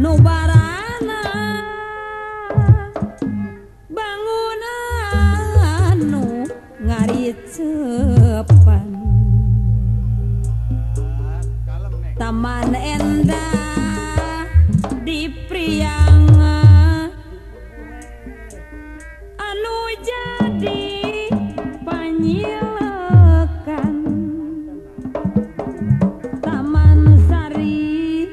nubarana bangunan nu ngaricepan taman endah di Priangan anu jadi panyilekan Taman Sari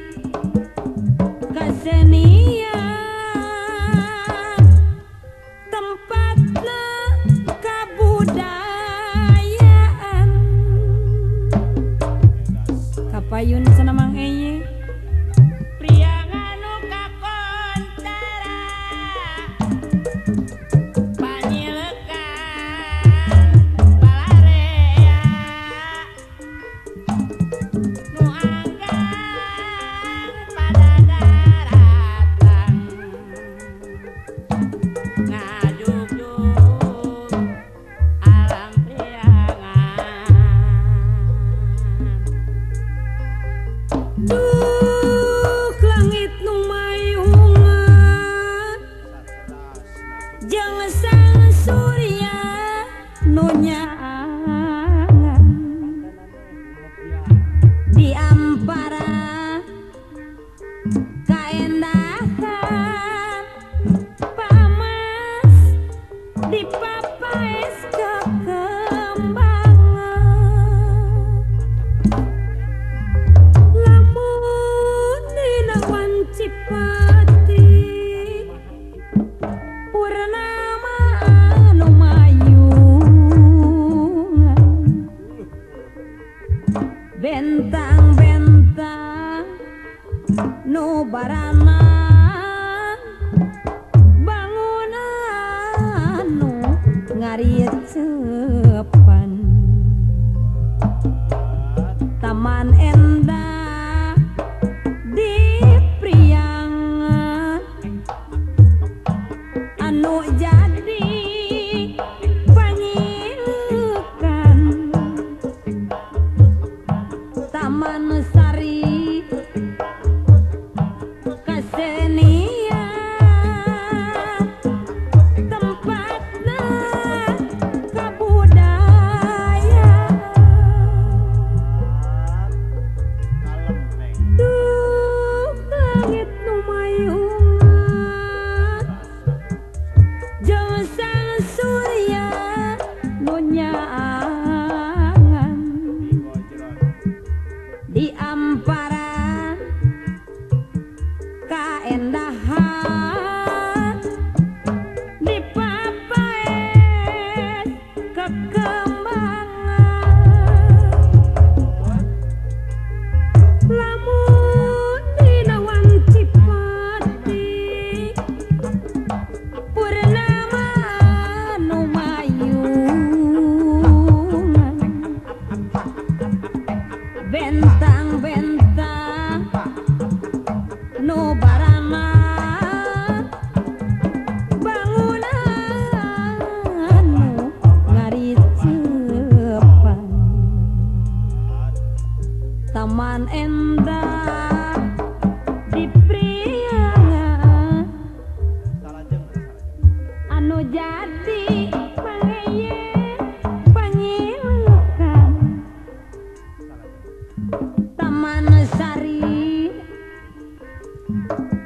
kasenian tempatna kabudayaan kapayun senamang eye Priangan nu kakontara panyilekan balarea nu anggang pada daratan ngadugdug alam Priangan duh langit nu mayungan jeung sang surya nu nyaangan di ampara kaendahan pamas di papaes kekembangan lamun dina Wancipati purnama anu mayungan bentang-bentang nu baranan bangunan nu ngaricepan taman endah di Priangan anu jadi panyilekan Taman Sari kasenian tempatna kabudayaan duh langit nu mayungan jeung sang surya nu nyaangan di ampara kaendahan di papaes kekembangan lamun dina Wancipati purnama anu mayungan bentang-bentang nu barana bangunan nu ngaricepan taman endah di Priangan anu jadi pangeye panyilekan Taman Sari